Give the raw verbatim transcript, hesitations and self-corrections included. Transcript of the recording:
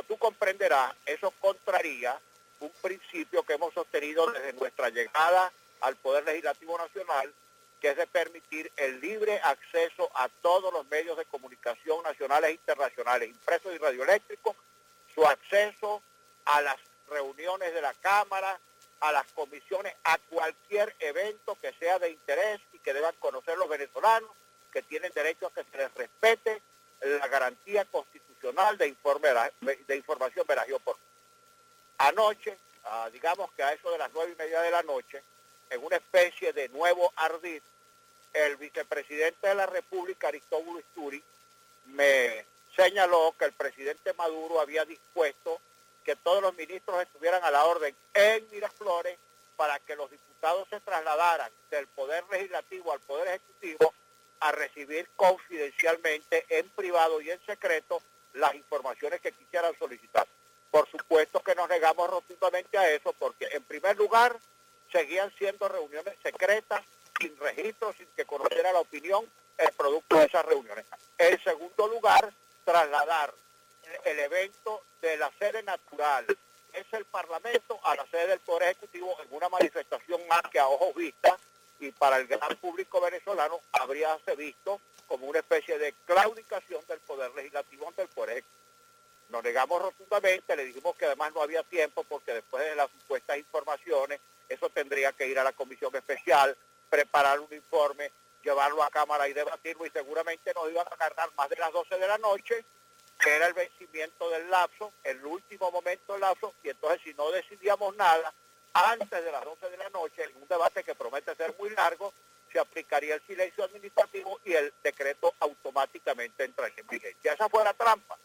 tú comprenderás, eso contraría un principio que hemos sostenido desde nuestra llegada al Poder Legislativo Nacional, que es de permitir el libre acceso a todos los medios de comunicación nacionales e internacionales, impresos y radioeléctricos, su acceso a las reuniones de la Cámara, a las comisiones, a cualquier evento que sea de interés y que deban conocer los venezolanos, que tienen derecho a que se les respete la garantía constitucional de, informe, de información veraz y oportuna. Anoche, uh, digamos que a eso de las nueve y media de la noche, en una especie de nuevo ardid, el vicepresidente de la República, Aristóbulo Isturi, me señaló que el presidente Maduro había dispuesto que todos los ministros estuvieran a la orden en Miraflores para que los diputados se trasladaran del Poder Legislativo al Poder Ejecutivo a recibir confidencialmente, en privado y en secreto, las informaciones que quisieran solicitar. Por supuesto que nos negamos rotundamente a eso, porque en primer lugar seguían siendo reuniones secretas, sin registro, sin que conociera la opinión el producto de esas reuniones. En segundo lugar, trasladar el evento de la sede natural, es el Parlamento, a la sede del Poder Ejecutivo, en una manifestación más que a ojos vistas, y para el gran público venezolano habría se visto como una especie de claudicación del Poder Legislativo ante el Poder Ejecutivo. Nos negamos rotundamente, le dijimos que además no había tiempo, porque después de las supuestas informaciones, eso tendría que ir a la comisión especial, preparar un informe, llevarlo a Cámara y debatirlo, y seguramente nos iban a cargar más de las doce de la noche, que era el vencimiento del lapso, el último momento del lapso, y entonces si no decidíamos nada antes de las doce de la noche, en un debate que promete ser muy largo, se aplicaría el silencio administrativo y el decreto automáticamente entraría en vigencia. Esa fue la trampa.